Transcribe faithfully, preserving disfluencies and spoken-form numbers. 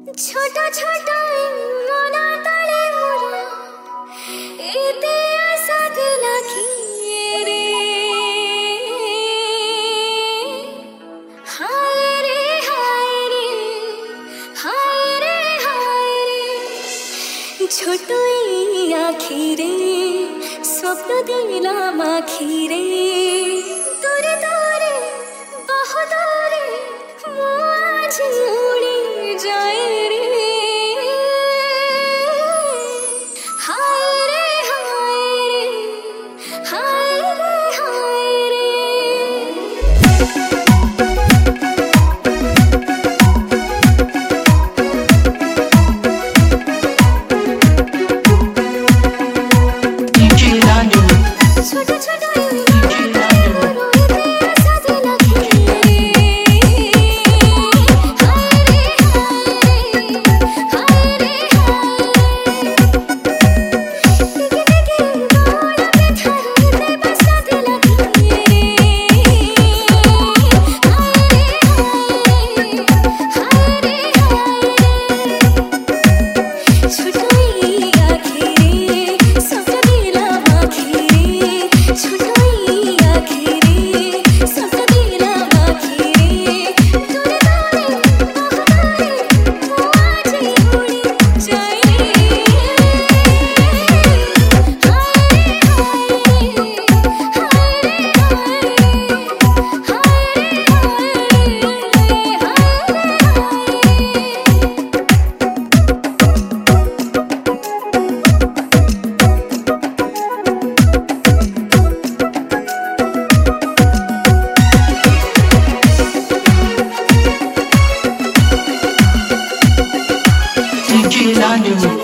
छोटा छोटा मना तले मोरा एते आशा दिला की रे हाय रे हाय रे हाय रे हाय रे छोटुई आखी रे स्वप्न दिला माखी रे दूरे दूरे बहुत दूरे आज उड़ी जाए रे हाय रे हाय रे हाय रे हाय रे छोटा छोटा I knew